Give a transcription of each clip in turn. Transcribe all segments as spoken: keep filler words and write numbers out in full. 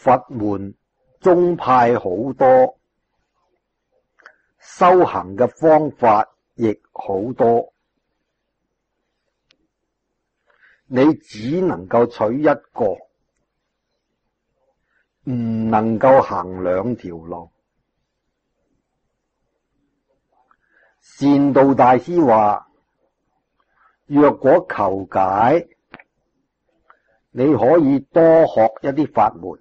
佛門宗派好多，修行嘅方法亦好多，你只能夠取一個，唔能夠行兩條路。善導大師話，若果求解，你可以多學一啲法門，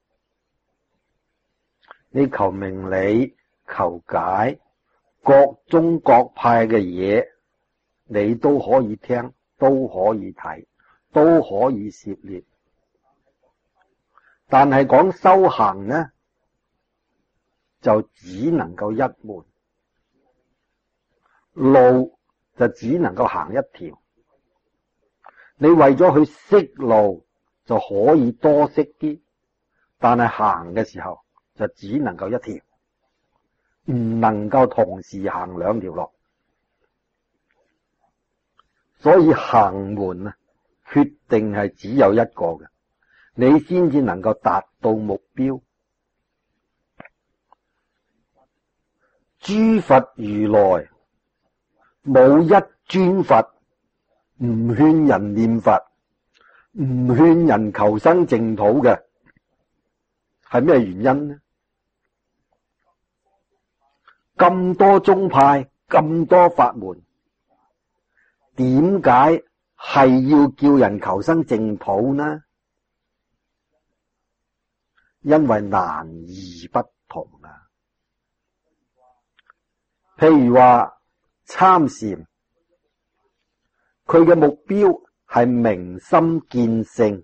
你求明理、求解，各宗各派嘅嘢，你都可以聽，都可以睇，都可以涉獵。但係講修行呢，就只能夠一門，路就只能夠行一條。你為咗去識路，就可以多識啲，但係行嘅時候就只能夠一條，唔能夠同時行兩條路。所以行門啊，決定係只有一個嘅，你先至能夠達到目標。諸佛如來冇一尊佛唔勸人念佛，唔勸人求生淨土嘅，係咩原因呢？咁多宗派，咁多法門，點解係要叫人求生淨土呢？因為難易不同啊。譬如話參禪，佢嘅目標係明心見性，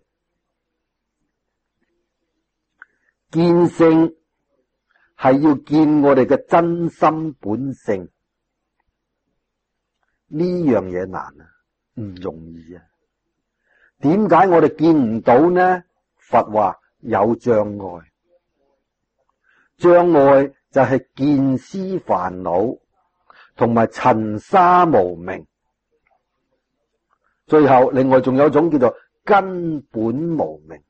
見性係要見我哋嘅真心本性，呢樣嘢難啊，唔容易啊。點解我哋見唔到呢？佛話有障礙，障礙就係見思煩惱同埋塵沙無明。最後另外仲有一種叫做根本無明，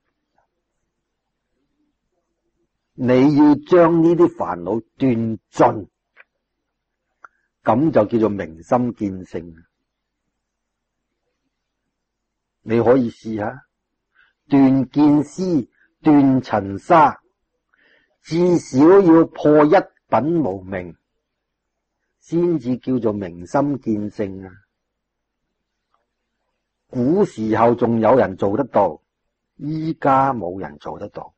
你要將呢啲煩惱斷盡，咁就叫做明心見性。你可以試下斷見思、斷塵沙，至少要破一品無明，先至叫做明心見性啊！古時候仲有人做得到，依家冇人做得到。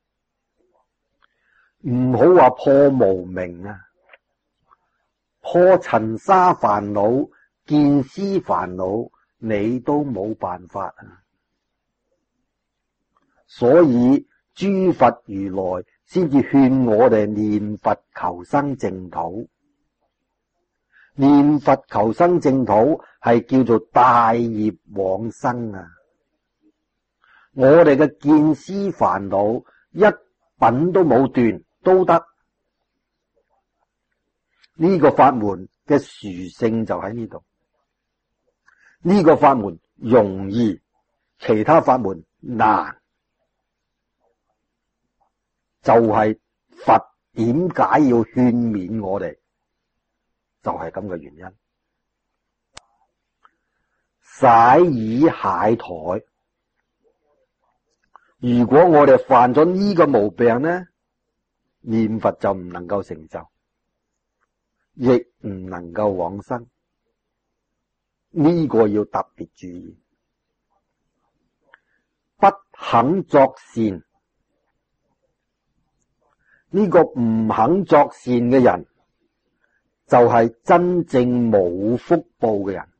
唔好話破無明啊，破塵沙煩惱、見思煩惱，你都冇辦法啊。所以諸佛如來先至勸我哋念佛求生淨土。念佛求生淨土係叫做大業往生啊！我哋嘅見思煩惱一品都冇斷都得，呢個法門嘅殊勝就喺呢度。呢個法門容易，其他法門難，就係佛點解要勸勉我哋？就係咁嘅原因。洗衣懈怠，如果我哋犯咗呢個毛病呢，念佛就唔能夠成就，亦唔能夠往生。呢個要特別注意。不肯作善，呢個唔肯作善嘅人，就係真正冇福報嘅人。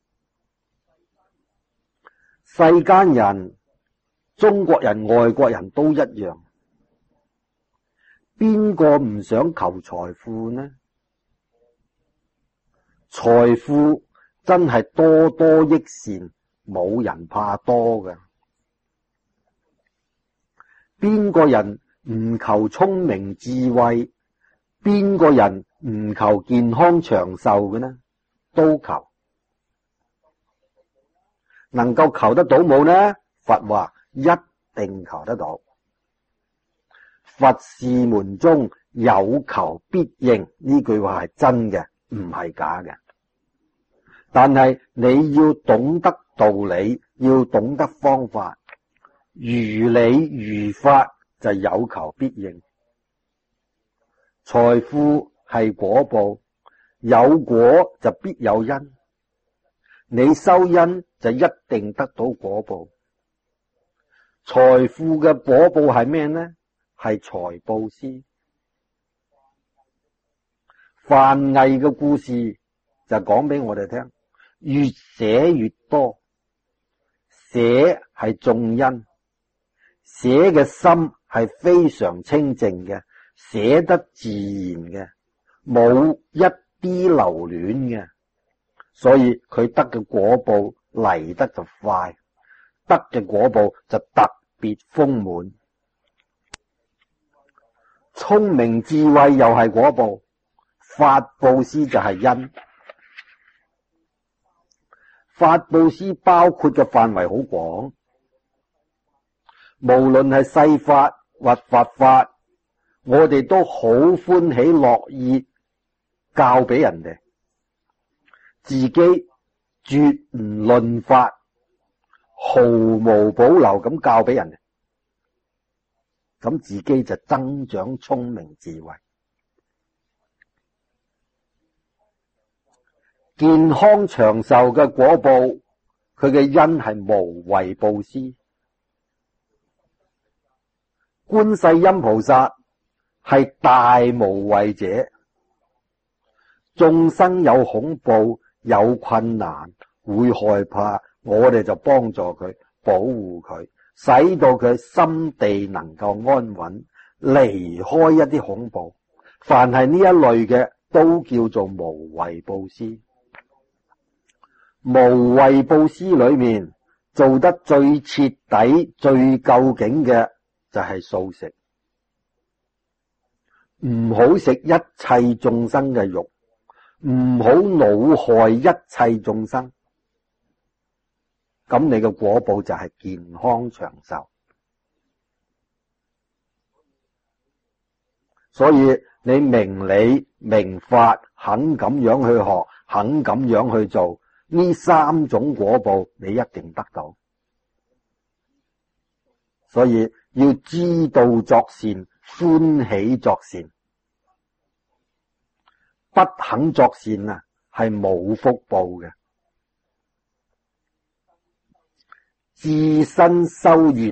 世間人，中國人、外國人都一樣，邊個唔想求財富呢？財富真係多多益善，冇人怕多㗎。邊個人唔求聰明智慧？邊個人唔求健康長壽嘅呢？都求。能夠求得到冇呢？佛話一定求得到。 佛事門中有求必應，呢句話係真嘅，唔係假嘅。但係你要懂得道理，要懂得方法，如理如法就有求必應。財富係果報，有果就必有因，你修因就一定得到果報。財富嘅果報係咩呢？係財布施。范毅嘅故事就講俾我哋聽，越寫越多，寫係種因，寫嘅心係非常清淨嘅，寫得自然嘅，冇一啲留戀嘅，所以佢得嘅果報嚟得就快，得嘅果報就特別豐滿。聰明智慧又係果報，法布施就係因。法布施包括嘅範圍好廣，無論係世法或佛法，我哋都好歡喜樂意教俾人哋，自己絕唔論法，毫無保留咁教俾人哋，咁自己就增長聰明智慧。健康長壽嘅果報，佢嘅因係無為布施。觀世音菩薩係大無畏者，眾生有恐怖有困難會害怕，我哋就幫助佢，保護佢，使到佢心地能夠安穩，離開一啲恐怖。凡係呢一類嘅都叫做無為布施。無為布施裏面做得最徹底最究竟嘅就係素食，唔好食一切眾生嘅肉，唔好惱害一切眾生，咁你嘅果報就係健康長壽。所以你明理明法，肯咁樣去學，肯咁樣去做，呢三種果報你一定得到。所以要知道作善，歡喜作善，不肯作善啊，係冇福報嘅。自身修業，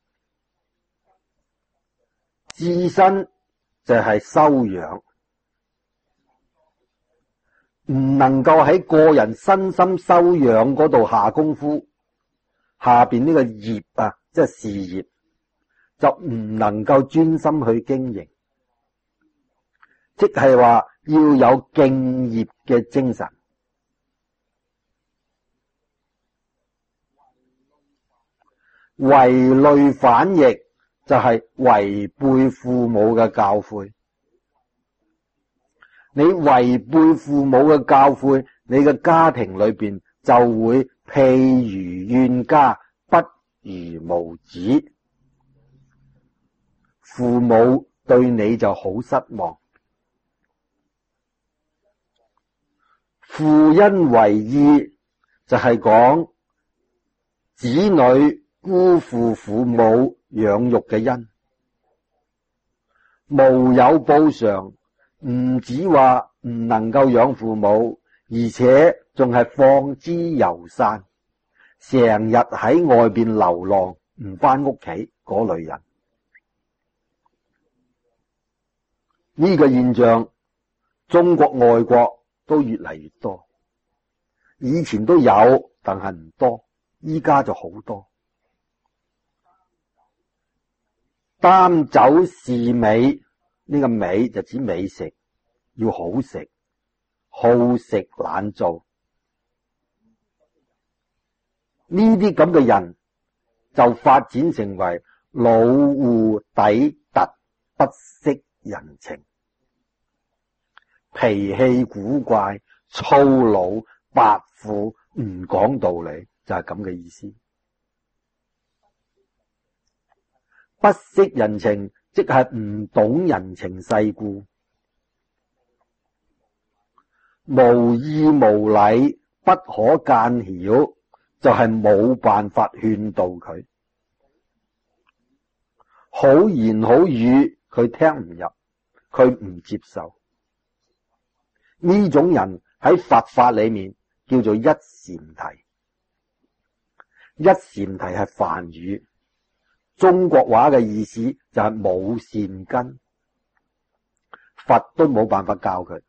自身就係修養，唔能夠喺個人身心修養嗰度下功夫，下邊呢個業啊，即係事業，就唔能夠專心去經營，即係話要有敬業嘅精神。違類反逆就係違背父母嘅教誨。你違背父母嘅教誨，你嘅家庭裏邊就會譬如怨家，不如無子。父母對你就好失望。父恩為義就係講子女辜負父母養育嘅恩，無有報償，唔止話唔能夠養父母，而且仲係放之遊散，成日喺外邊流浪，唔返屋企嗰類人。呢個現象中國外國都越嚟越多，以前都有，但係唔多，依家就好多。擔酒是美，呢個美就指美食，要好食，好食懶做。呢啲咁嘅人就發展成為老戶抵突，不識人情，脾氣古怪，粗魯，跋扈，唔講道理，就係咁嘅意思。不識人情即係唔懂人情世故，無義無禮，不可間曉，就係冇辦法勸導佢。好言好語佢聽唔入，佢唔接受。呢種人喺佛法裏面叫做一禪提。一禪提係梵語，中國話嘅意思就係冇善根，佛都冇辦法教佢。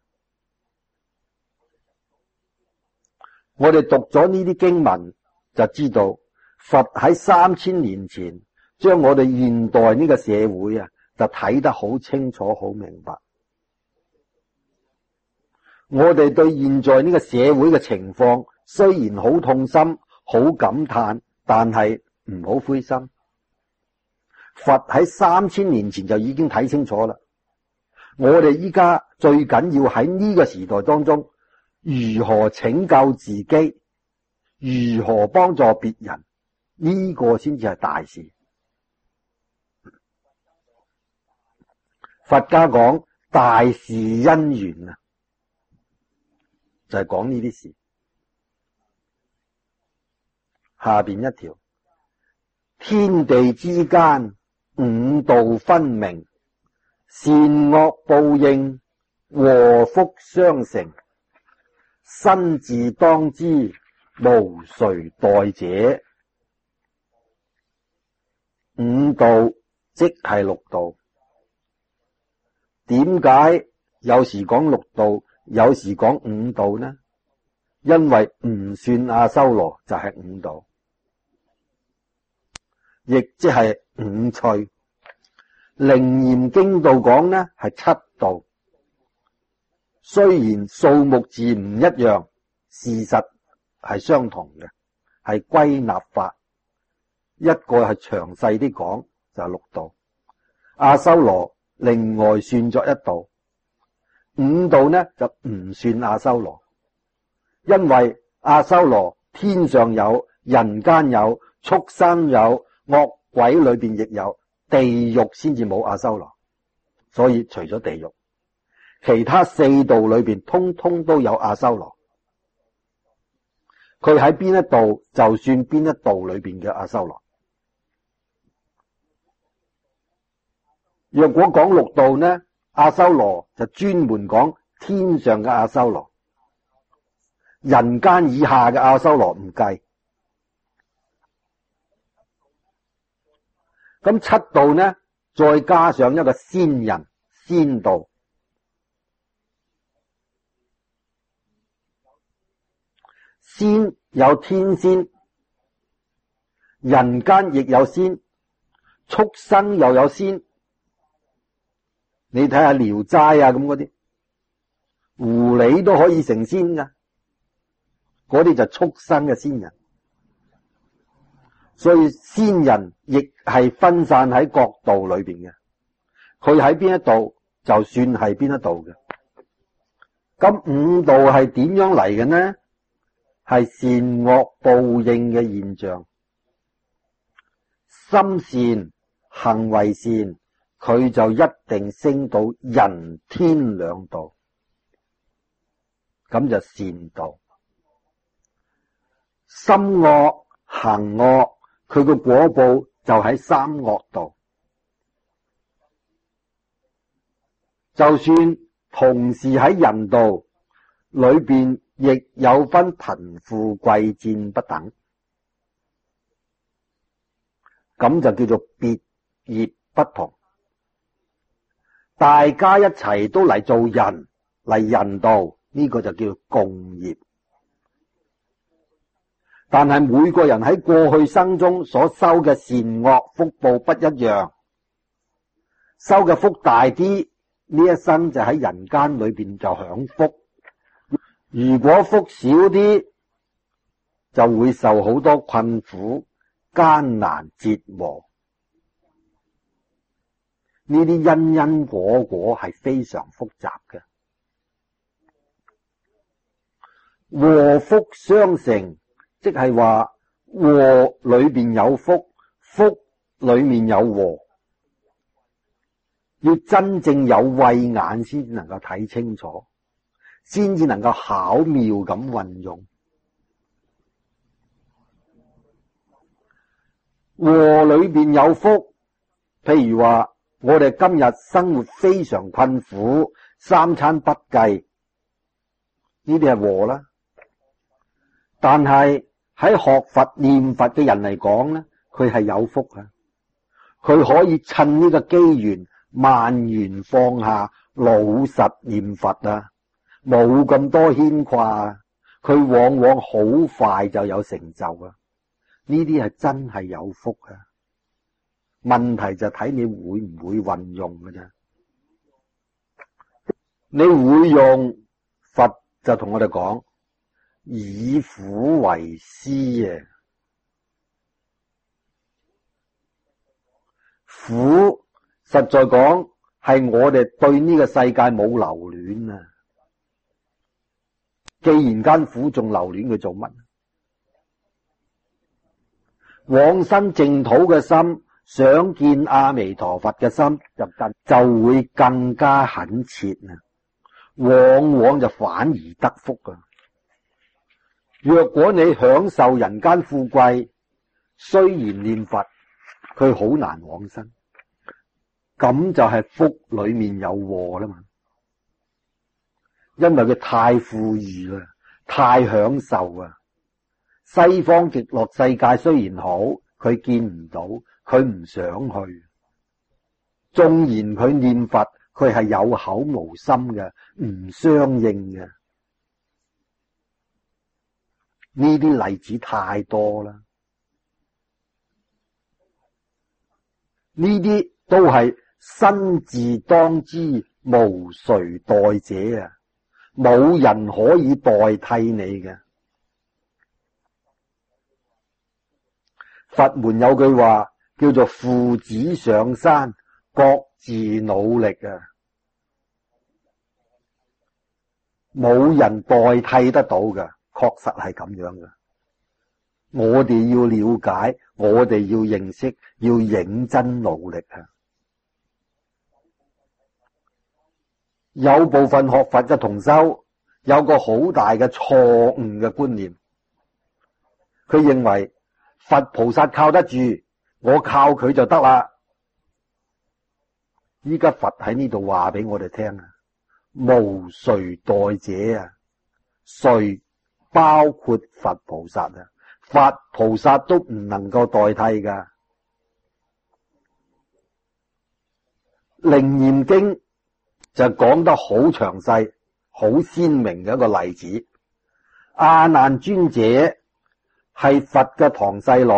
我哋讀咗呢啲經文就知道，佛喺三千年前將我哋現代呢個社會啊，就睇得好清楚好明白。我哋對現在呢個社會嘅情況雖然好痛心好感嘆，但係唔好灰心。佛喺三千年前就已經睇清楚啦。我哋依家最緊要喺呢個時代當中，如何拯救自己，如何幫助別人，呢個先至係大事。佛家講大事因緣啊，就係講呢啲事。下邊一條，天地之間五道分明，善惡報應，禍福相承，身自當知，無誰代者。五道即係六道。點解有時講六道，有時講五道呢？因為唔算阿修羅就係五道，亦即係五趣。楞嚴經度講呢係七道，雖然數目字唔一樣，事實係相同嘅，係歸納法。一個係詳細啲講就係六道，阿修羅另外算作一道，五道呢就唔算阿修羅，因為阿修羅天上有，人間有，畜生有，惡鬼裏邊亦有，地獄先至冇阿修羅。所以除咗地獄，其他四道裏邊通通都有阿修羅。佢喺邊一道就算邊一道裏邊嘅阿修羅。若果講六道呢，阿修羅就專門講天上嘅阿修羅，人間以下嘅阿修羅唔計。咁七道呢，再加上一個仙人仙道。仙有天仙，人間亦有仙，畜生又有仙。你睇下聊齋啊，咁嗰啲狐狸都可以成仙噶，嗰啲就畜生嘅仙人。所以仙人亦係分散喺各道裏邊嘅，佢喺邊一度就算係邊一度嘅。咁五道係點樣嚟嘅呢？係善惡報應嘅現象。心善，行為善，佢就一定升到人天兩道，咁就善道。心惡行惡，佢個果報就喺三惡道。就算同時喺人道裏邊，亦有分貧富貴賤不等，咁就叫做別業不同。大家一齊都嚟做人，嚟人道，呢個就叫共業。但係每個人喺過去生中所收嘅善惡福報不一樣，收嘅福大啲，呢一生就喺人間裏邊就享福；如果福少啲，就會受好多困苦、艱難折磨。呢啲因因果果係非常複雜嘅，禍福相承，即係話禍裏邊有福，福裏面有禍。 要真正有慧眼先至能夠睇清楚，先至能夠巧妙咁運用。禍裏邊有福，譬如話我哋今日生活非常困苦，三餐不繼，呢啲係禍啦。但係喺學佛念佛嘅人嚟講咧，佢係有福啊！佢可以趁呢個機緣萬緣放下，老實念佛啊，冇咁多牽掛，佢往往好快就有成就啊！呢啲係真係有福啊！問題就睇你會唔會運用㗎啫。你會用，佛就同我哋講，以苦為師啊！苦實在講係我哋對呢個世界冇留戀啊！既然間苦，仲留戀佢做乜？往生淨土嘅心，想見阿彌陀佛嘅心就更就會更加懇切啊！往往就反而得福啊！若果你享受人間富貴，雖然念佛，佢好難往生，咁就係福裏面有禍啦嘛。因為佢太富裕啦，太享受啊！西方極樂世界雖然好，佢見唔到，佢唔想去。縱然佢念佛，佢係有口無心嘅，唔相應嘅。呢啲例子太多啦。呢啲都係身自當之，無誰代者啊！冇人可以代替你嘅。佛門有句話叫做父子上山，各自努力啊！冇人代替得到嘅，確實係咁樣嘅。我哋要了解，我哋要認識，要認真努力啊！有部分學佛嘅同修有個好大嘅錯誤嘅觀念，佢認為佛菩薩靠得住，我靠佢就得啦。依家佛喺呢度話俾我哋聽啊，無誰代者啊，誰包括佛菩薩啊，佛菩薩都唔能夠代替噶。楞嚴經就講得好詳細、好鮮明嘅一個例子。阿難尊者係佛嘅堂細佬，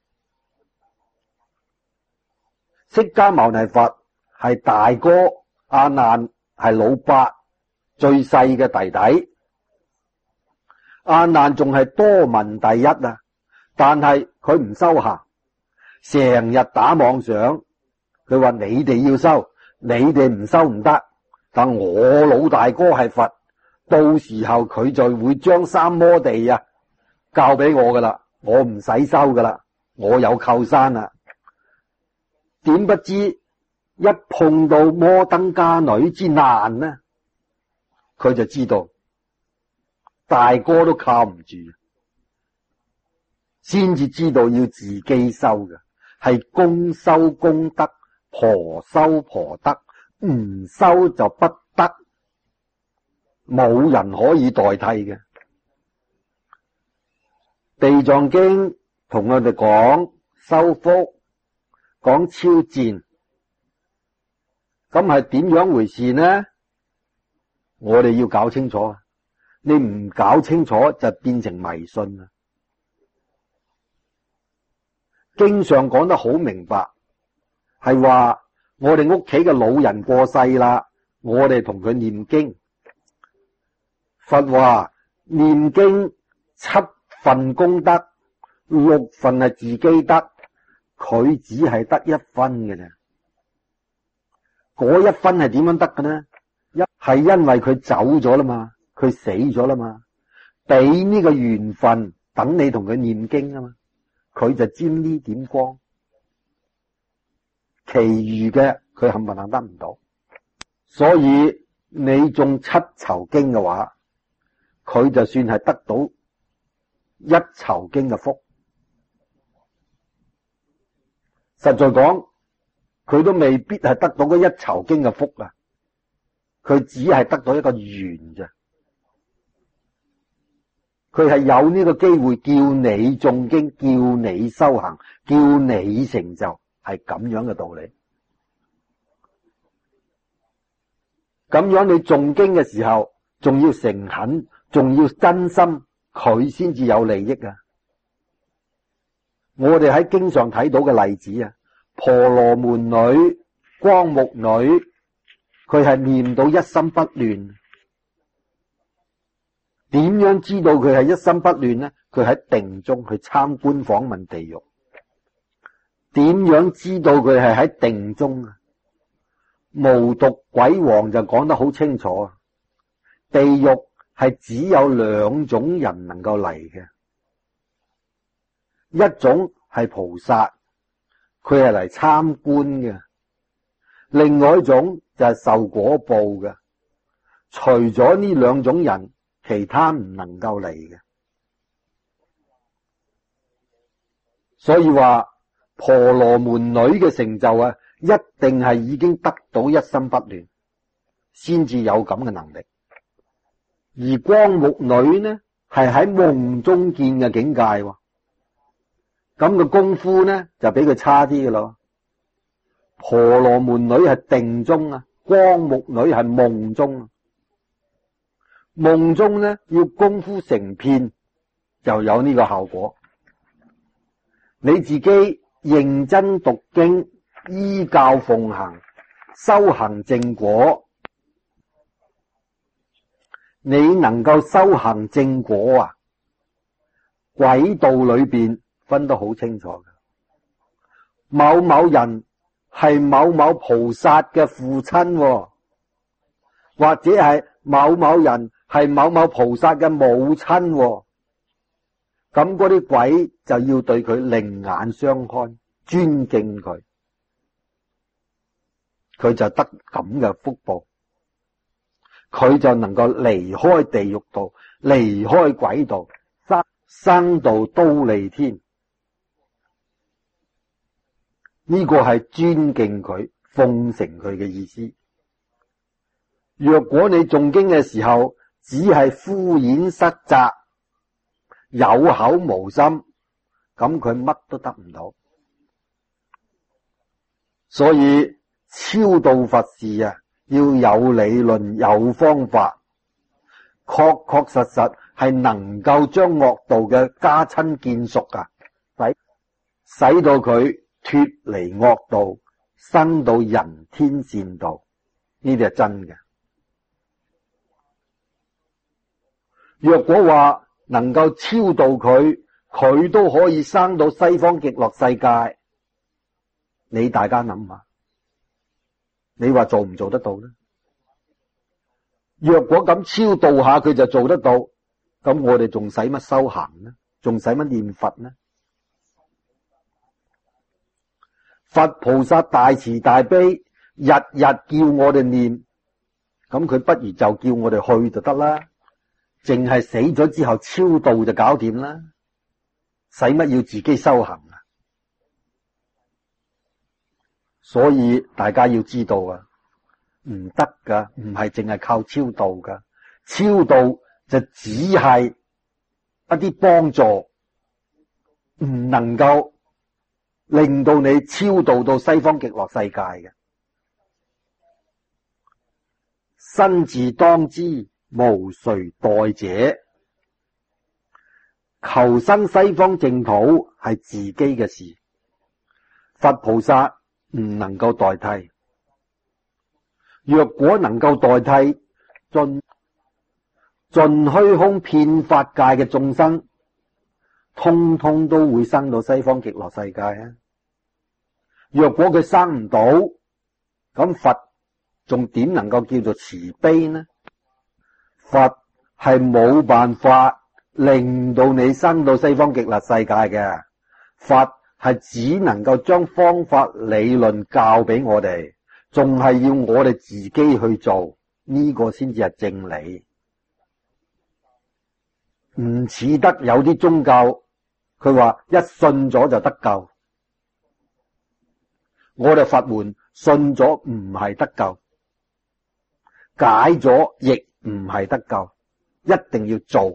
釋迦牟尼佛係大哥，阿難係老八，最細嘅弟弟。阿難仲係多聞第一啊，但係佢唔修行，成日打妄想。佢話你哋要修，你哋唔修唔得。但我老大哥係佛，到時候佢就會將三摩地啊教俾我噶啦，我唔使修噶啦，我有靠山啦。點不知一碰到摩登伽女之難呢，佢就知道大哥都靠唔住，先至知道要自己修嘅，係公修公德，婆修婆德，唔修就不得，冇人可以代替嘅。地藏經同我哋講修福，講超薦，咁係點樣回事呢？我哋要搞清楚，你唔搞清楚就變成迷信啦。經上講得好明白，係話我哋屋企嘅老人過世啦，我哋同佢念經。佛話念經七份功德，六份係自己得，佢只係得一分嘅啫。嗰一分係點樣得嘅呢？一係因為佢走咗啦嘛，佢死咗啦嘛，俾呢個緣分等你同佢念經啊嘛，佢就沾呢點光，其餘嘅佢冚唪唥得唔到。所以你中七籌經嘅話，佢就算係得到一籌經嘅福，實在講佢都未必係得到嗰一籌經嘅福啊，佢只係得到一個緣啫。佢係有呢個機會叫你誦經，叫你修行，叫你成就，係咁樣嘅道理。咁樣你誦經嘅時候，仲要誠懇，仲要真心，佢先至有利益啊！我哋喺經上睇到嘅例子啊，婆羅門女、光目女，佢係念到一心不亂。點樣知道佢係一心不亂呢？佢喺定中去參觀訪問地獄。點樣知道佢係喺定中啊？無毒鬼王就講得好清楚啊！地獄係只有兩種人能夠嚟嘅，一種係菩薩，佢係嚟參觀嘅；另外一種就係受果報嘅。除咗呢兩種人，其他唔能夠嚟嘅。所以話婆羅門女嘅成就啊，一定係已經得到一心不亂，先至有咁嘅能力。而光目女呢，係喺夢中見嘅境界，咁嘅功夫呢就比佢差啲嘅咯。婆羅門女係定中啊，光目女係夢中啊。夢中呢要功夫成片，就有呢個效果。你自己認真讀經，依教奉行，修行正果，你能夠修行正果啊，軌道裏邊分得好清楚嘅。某某人係某某菩薩嘅父親，或者係某某人係某某菩薩嘅母親，咁嗰啲鬼就要對佢另眼相看，尊敬佢，佢就得咁嘅福報，佢就能夠離開地獄道，離開軌道，生生到忉利天。呢個係尊敬佢、奉承佢嘅意思。若果你誦經嘅時候只係敷衍塞責，有口無心，咁佢乜都得唔到。所以超度佛事啊，要有理論、有方法，確確實實係能夠將惡道嘅加親見熟啊，使使到佢脫離惡道，生到人天善道，呢啲係真嘅。若果話能夠超度佢，佢都可以生到西方極樂世界，你大家諗下，你話做唔做得到呢？若果咁超度下佢就做得到，咁我哋仲使乜修行呢？仲使乜念佛呢？佛菩薩大慈大悲，日日叫我哋念，咁佢不如就叫我哋去就得啦。淨係死咗之後超度就搞掂啦，使乜要自己修行啊？所以大家要知道啊，唔得噶，唔係淨係靠超度噶，超度就只係一啲幫助，唔能夠令到你超度到西方極樂世界嘅。身自當知，無誰代者。求生西方淨土係自己嘅事，佛菩薩唔能夠代替。若果能夠代替，盡盡虛空遍法界嘅眾生，通通都會生到西方極樂世界啊！若果佢生唔到，咁佛仲點能夠叫做慈悲呢？佛係冇辦法令到你生到西方極樂世界嘅，佛係只能夠將方法理論教俾我哋， 仲係要我哋自己去做，呢個先至係正理。唔似得有啲宗教，佢話一信咗就得救。我哋法門信咗唔係得救，解咗亦唔係得救，一定要做，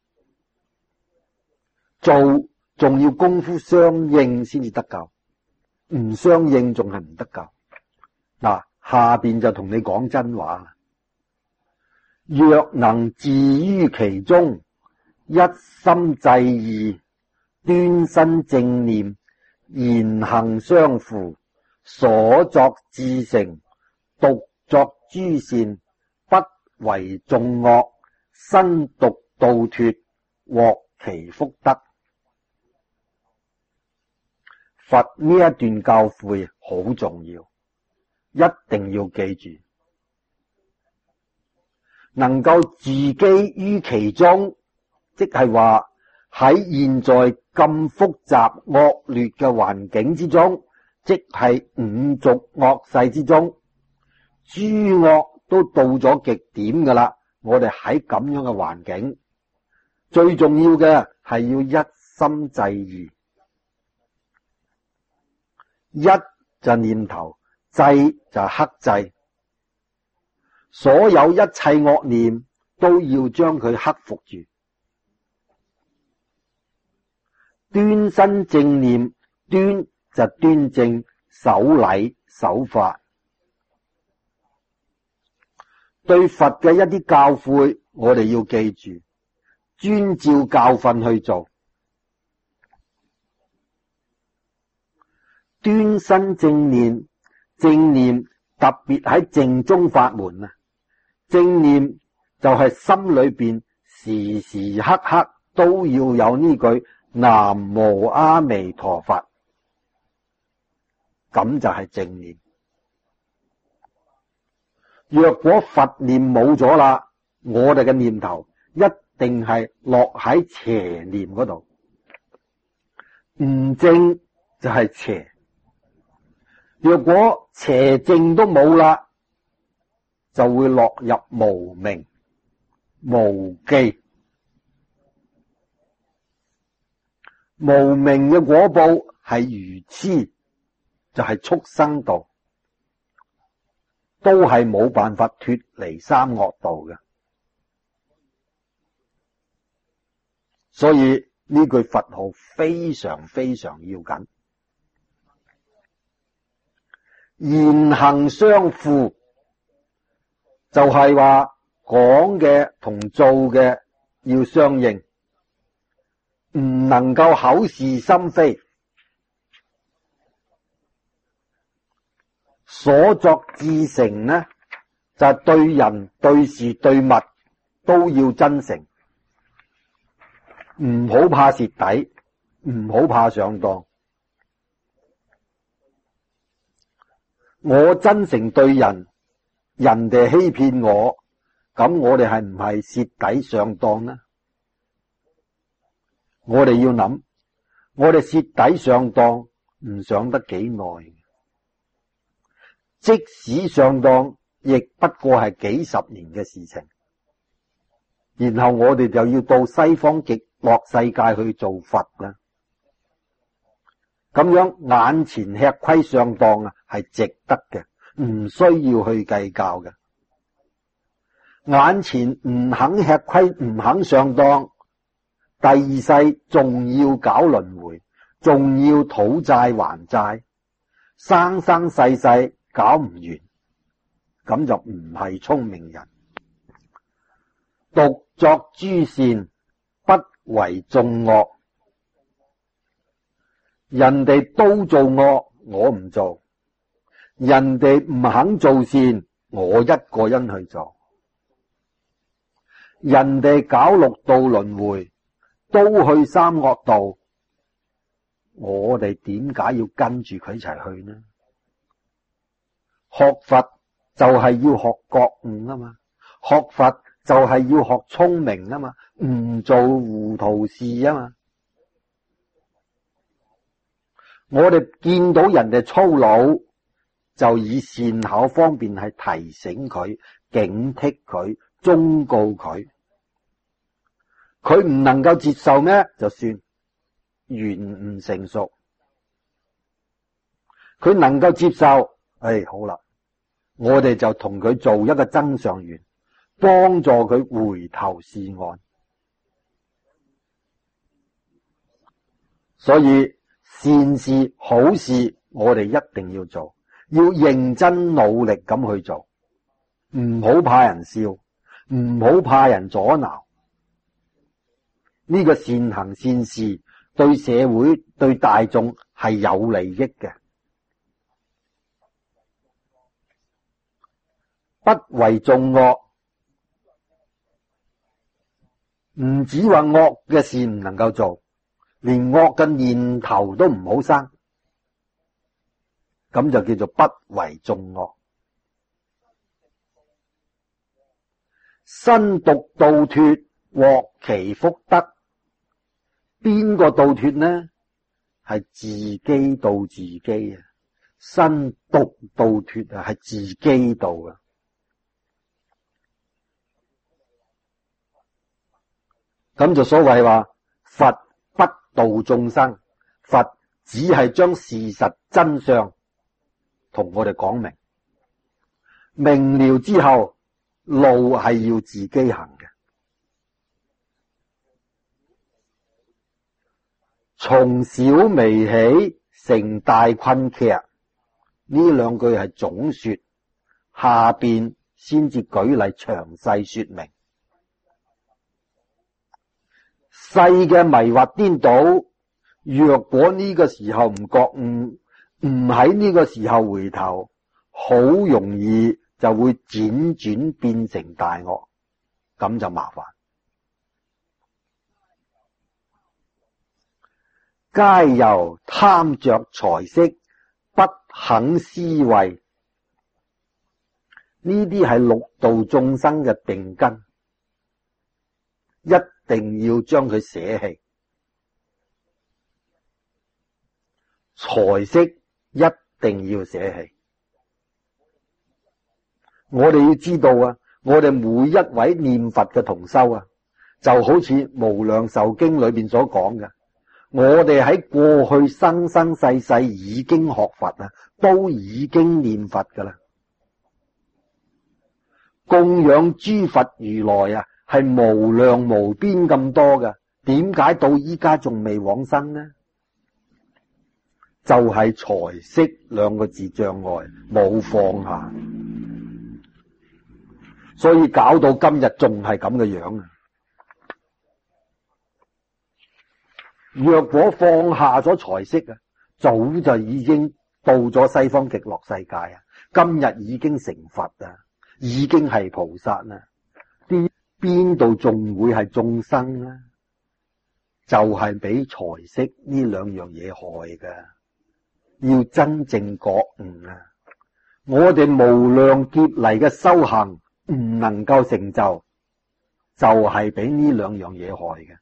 做仲要功夫相應先至得救，唔相應仲係唔得救。嗱，下邊就同你講真話啦。若能自於其中，一心制意，端身正念，言行相符，所作至誠，獨作諸善，不為眾惡，身獨度脫，獲其福德。佛呢一段教誨好重要，一定要記住，能夠自己於其中，即係話喺現在咁複雜惡劣嘅環境之中，即係五濁惡世之中，諸惡都到咗極點噶啦。我哋喺咁樣嘅環境，最重要嘅係要一心制意。一就念頭，制就克制，所有一切惡念都要將佢克服住。端身正念，端就端正，守禮守法。對佛嘅一啲教誨，我哋要記住，遵照教訓去做。端身正念，正念特別喺正宗法門啊！正念就係心裏邊時時刻刻都要有呢句南無阿彌陀佛，咁就係正念。若果佛念冇咗啦，我哋嘅念頭一定係落喺邪念嗰度，唔正就係邪。若果邪正都冇啦，就會落入無明無記。無明嘅果報係愚癡，就係畜生道，都係冇辦法脫離三惡道嘅。所以呢句佛號非常非常要緊。言行相符，就係話講嘅同做嘅要相應，唔能夠口是心非。所作至誠呢，就係對人對事對物都要真誠，唔好怕蝕底，唔好怕上當。我真誠對人，人哋欺騙我，咁我哋係唔係蝕底上當呢？我哋要諗，我哋蝕底上當唔上得幾耐，即使上當，亦不過係幾十年嘅事情。然後我哋就要到西方極樂世界去做佛啦。咁樣眼前吃虧上當啊，係值得嘅，唔需要去計較嘅。眼前唔肯吃虧，唔肯上當，第二世仲要搞輪迴，仲要討債還債，生生世世搞唔完，咁就唔係聰明人。獨作諸善，不為眾惡。人哋都做惡，我唔做；人哋唔肯做善，我一個人去做。人哋搞六道輪迴，都去三惡道，我哋點解要跟住佢一齊去呢？學佛就係要學覺悟啊嘛，學佛就係要學聰明啊嘛，唔做糊塗事啊嘛。我哋見到人哋粗魯， 就以善巧方便係提醒佢、警惕佢、忠告佢。佢唔能夠接受咩？就算緣唔成熟。佢能夠接受，哎，好啦，我哋就同佢做一個增上緣，幫助佢回頭是岸。所以善事好事我哋一定要做，要認真努力咁去做，唔好怕人笑，唔好怕人阻撓。呢個善行善事對社會對大眾係有利益嘅。不為眾惡，唔止話惡嘅事唔能夠做，連惡嘅念頭都唔好生，咁就叫做不為眾惡。身獨度脫，獲其福德。邊個度脫呢？係自己度自己啊！身獨度脫啊，係自己度啊！咁就所謂話佛不度眾生，佛只係將事實真相同我哋講明，明了之後路係要自己行嘅。從小微喜成大困劇，呢兩句係總說，下邊先至舉例詳細說明。細嘅迷惑顛倒，若果呢個時候唔覺悟，唔喺呢個時候回頭，好容易就會輾轉變成大惡，咁就麻煩。皆由貪着財色，不肯思慧，呢啲係六道眾生嘅病根，一定要將佢捨棄。財色一定要捨棄。我哋要知道啊，我哋每一位念佛嘅同修啊，就好似《無量壽經》裏邊所講嘅，我哋喺過去生生世世已經學佛啊，都已經念佛噶啦，供養諸佛如來啊，係無量無邊咁多嘅，點解到依家仲未往生呢？就係財色兩個字障礙，冇放下，所以搞到今日仲係咁嘅樣啊！若果放下咗財色啊，早就已經到咗西方極樂世界啊！今日已經成佛啊，已經係菩薩啦，啲邊度仲會係眾生呢？就係俾財色呢兩樣嘢害㗎。要真正覺悟啊！我哋無量劫嚟嘅修行唔能夠成就，就係俾呢兩樣嘢害嘅。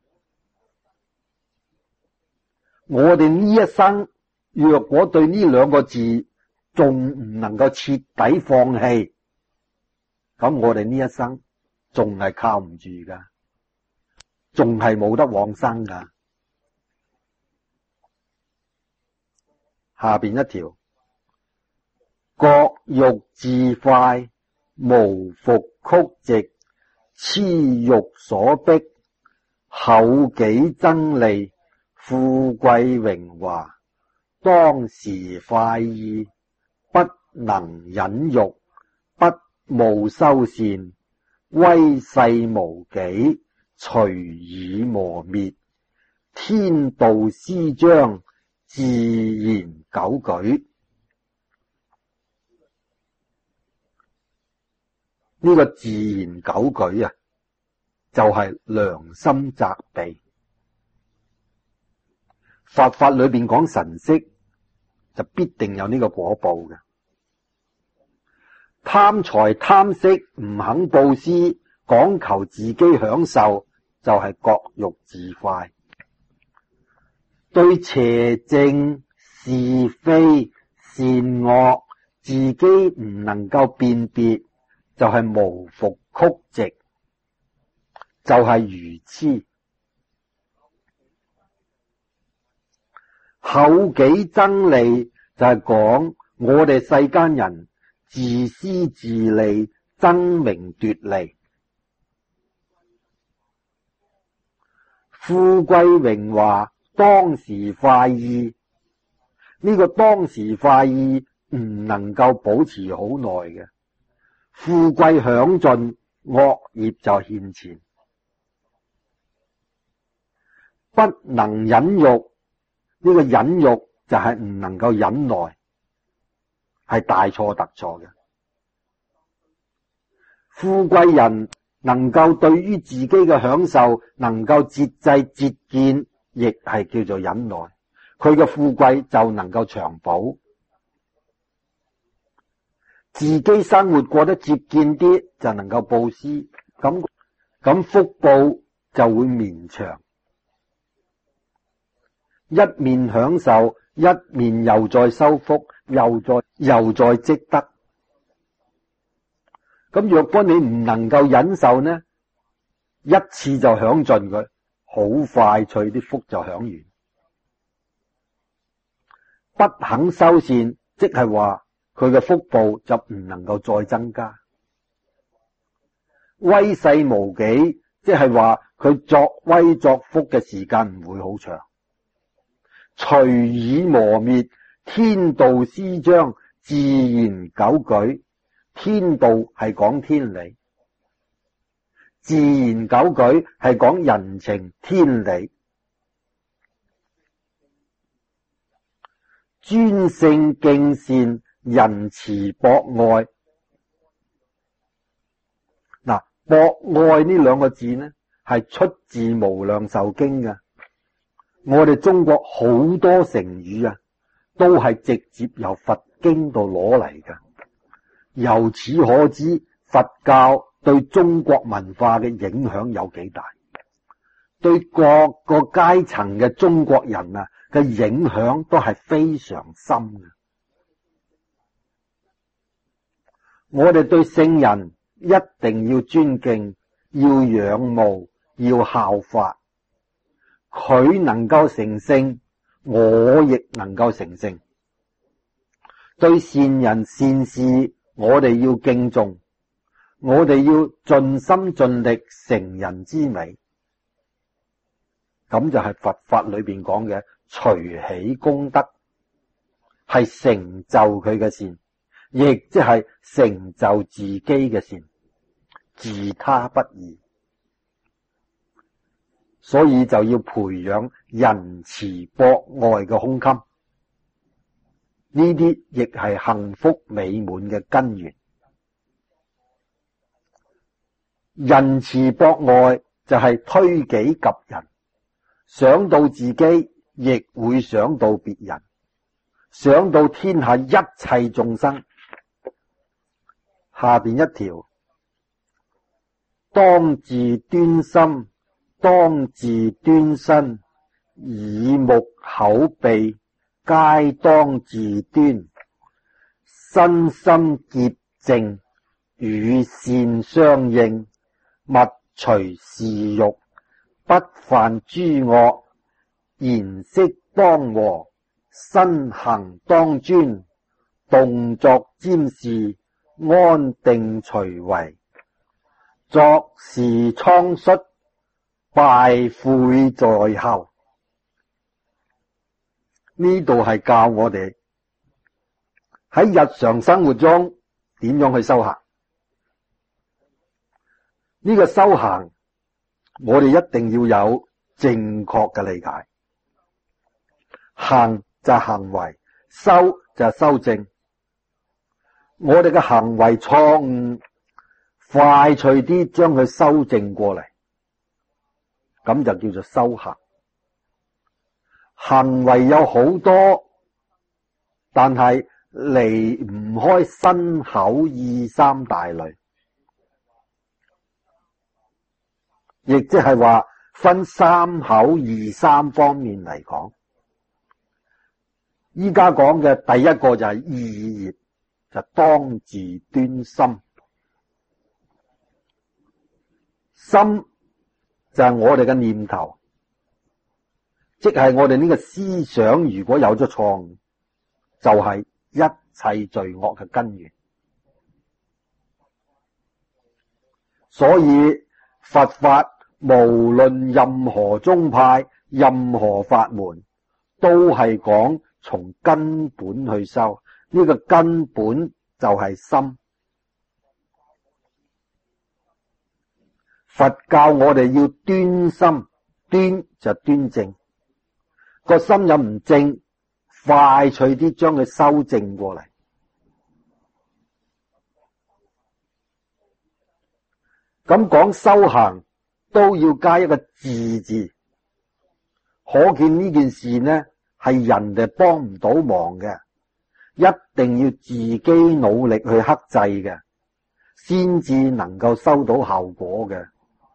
我哋呢一生若果對呢兩個字仲唔能夠徹底放棄，咁我哋呢一生仲係靠唔住噶，仲係冇得往生噶。下邊一條，各欲自快，無復曲直，痴欲所逼，厚己爭利，富貴榮華，當時快意，不能忍辱，不務修善，威勢無己，隨意磨滅，天道施彰，自然久舉。呢個自然久舉啊，就係良心責備。佛法裏邊講神識，就必定有呢個果報嘅。貪財貪色，唔肯布施，講求自己享受，就係各欲自快。對邪正是非善惡自己唔能夠辨別，就係無復曲直，就係愚癡。厚己爭利就係講我哋世間人自私自利，爭名奪利。富貴榮華當時快意，呢個當時快意唔能夠保持好耐嘅。富貴享盡，惡業就現前。不能忍辱，呢個忍辱就係唔能夠忍耐，係大錯特錯嘅。富貴人能夠對於自己嘅享受能夠節制節儉，亦係叫做忍耐，佢嘅富貴就能夠長保。自己生活過得節儉啲，就能夠布施，咁咁福報就會綿長。一面享受，一面又再修福，又再又再積德。咁若果你唔能夠忍受呢，一次就享盡佢，好快脆啲福就享完。不肯修善，即係話佢嘅福報就唔能夠再增加。威勢無幾，即係話佢作威作福嘅時間唔會好長。隨意磨滅，天道施彰，自然久舉。天道係講天理，自然久舉係講人情天理。專性敬善，仁慈博愛。嗱，博愛呢兩個字呢，係出自《無量壽經》嘅。我哋中國好多成語啊，都係直接由佛經度攞嚟㗎。由此可知，佛教對中國文化嘅影響有幾大，對各個階層嘅中國人啊嘅影響都係非常深嘅。我哋對聖人一定要尊敬，要仰慕，要效法。佢能夠成聖，我亦能夠成聖。對善人善事，我哋要敬重，我哋要盡心盡力成人之美。咁就係佛法裏邊講嘅隨喜功德，係成就佢嘅善，亦即係成就自己嘅善，自他不異。所以就要培養仁慈博愛嘅胸襟，呢啲亦係幸福美滿嘅根源。仁慈博愛就係推己及人，想到自己亦會想到別人，想到天下一切眾生。下邊一條，當自端心，當自端身，耳目口鼻皆當自端，身心潔淨，與善相應，勿隨事欲，不犯諸惡，言色當和，身行當尊，動作瞻視，安定隨為，作事倉率，敗悔在後。呢度係教我哋喺日常生活中點樣去修行。呢個修行，我哋一定要有正確嘅理解。行就係行為，修就係修正。我哋嘅行為錯誤，快脆啲將佢修正過嚟，咁就叫做修行。行為有好多，但係離唔開身口意三大類，亦即係話分三口意三方面嚟講。依家講嘅第一個就係意業， 就當自端心。心就係我哋嘅念頭，即係我哋呢個思想如果有咗錯誤，就係一切罪惡嘅根源。所以佛法無論任何宗派、任何法門，都係講從根本去修。呢個根本就係心。佛教我哋要端心，端就端正，個心有唔正，快脆啲將佢修正過嚟。咁講修行都要加一個自字，可見呢件事呢係人哋幫唔到忙嘅，一定要自己努力去克制嘅，先至能夠收到效果嘅。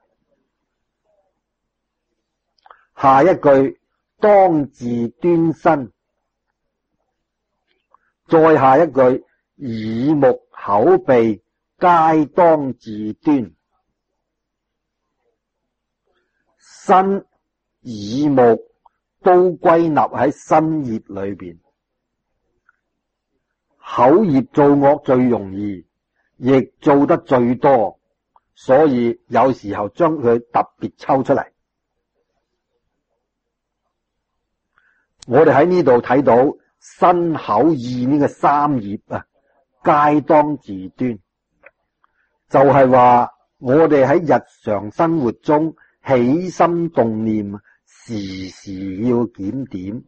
下一句當自端身，再下一句耳目口鼻皆當自端。身耳目都歸納喺身業裏邊，口業做惡最容易，亦做得最多，所以有時候將佢特別抽出嚟。我哋喺呢度睇到身口意呢個三業啊，皆當自端，就係話我哋喺日常生活中起心動念，時時要檢點。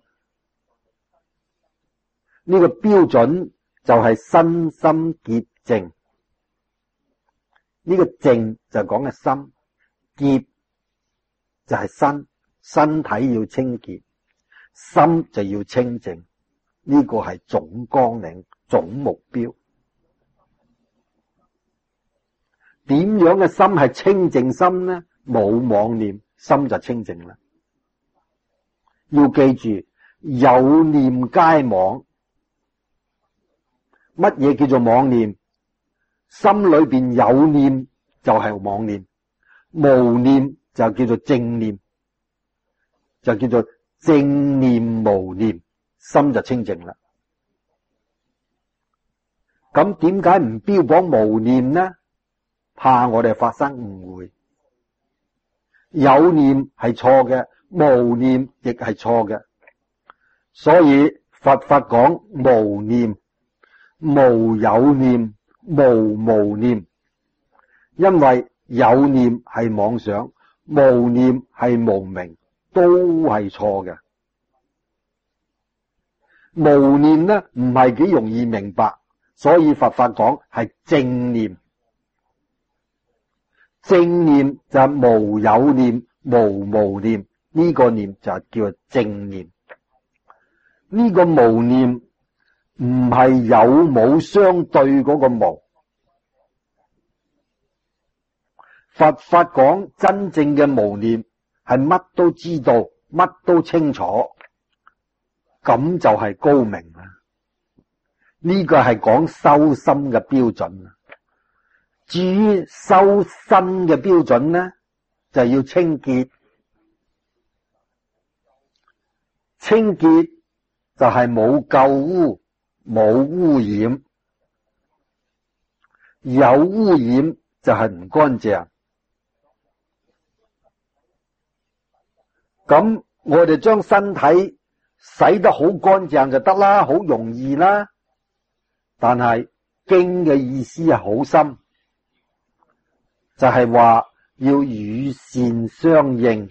呢個標準就係身心潔淨。呢個淨就講嘅心，潔就係身，身體要清潔，心就要清淨。呢個係總綱領、總目標。點樣嘅心係清淨心呢？冇妄念，心就清淨啦。要記住，有念皆妄。乜嘢叫做妄念？心裏邊有念就係妄念，無念就叫做正念，就叫做正念無念，心就清淨啦。咁點解唔標榜無念呢？怕我哋發生誤會。有念係錯嘅，無念亦係錯嘅，所以佛法講無念、無有念、無無念。因為有念係妄想，無念係無明，都係錯嘅。無念呢唔係幾容易明白，所以佛法講係正念。正念就係無有念、無無念，呢個念就係叫做正念。呢個無念唔係有冇相對嗰個無。佛法講真正嘅無念係乜都知道，乜都清楚，咁就係高明啦。呢個係講修心嘅標準。至於修身嘅標準呢，就要清潔。清潔就係冇垢污，冇污染。有污染就係唔乾淨。咁我哋將身體洗得好乾淨就得啦，好容易啦。但係經嘅意思係好深。就係話要與善相應，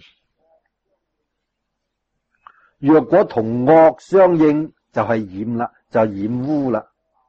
若果同惡相應就係染啦，就染污啦。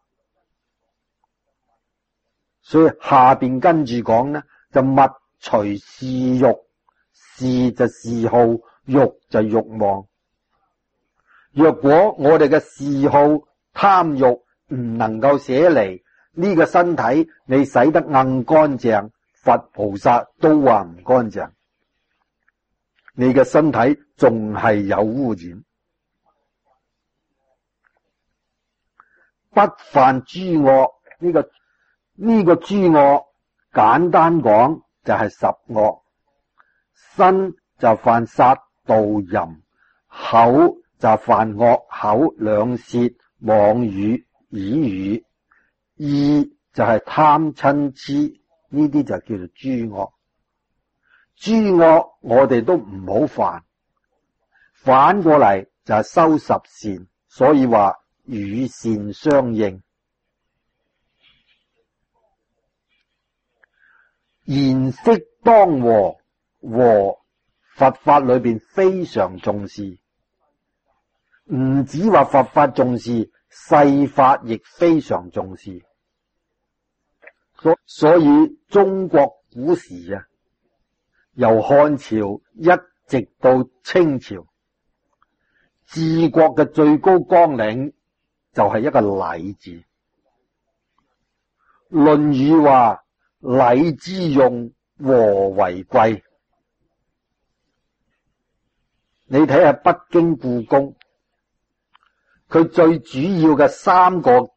所以下邊跟住講呢，就勿隨嗜欲，嗜就嗜好，欲就欲望。若果我哋嘅嗜好貪欲唔能夠捨離，呢個身體你洗得硬乾淨，佛菩薩都話唔乾淨，你嘅身體仲係有污染。 不犯諸惡。呢、這個呢、這個諸惡簡單講就係十惡。身就犯殺盜淫，口就犯惡口兩舌妄語綺語，意就係貪嗔癡，呢啲就叫做諸惡。諸惡我哋都唔好犯，反過嚟就係修十善，所以話與善相應。言色當和，和佛法裏邊非常重視，唔止話佛法重視，世法亦非常重視。所所以中國古時啊，由漢朝一直到清朝，治國嘅最高綱領就係一個禮字。論語話禮之用，和為貴。你睇下北京故宮，佢最主要嘅三個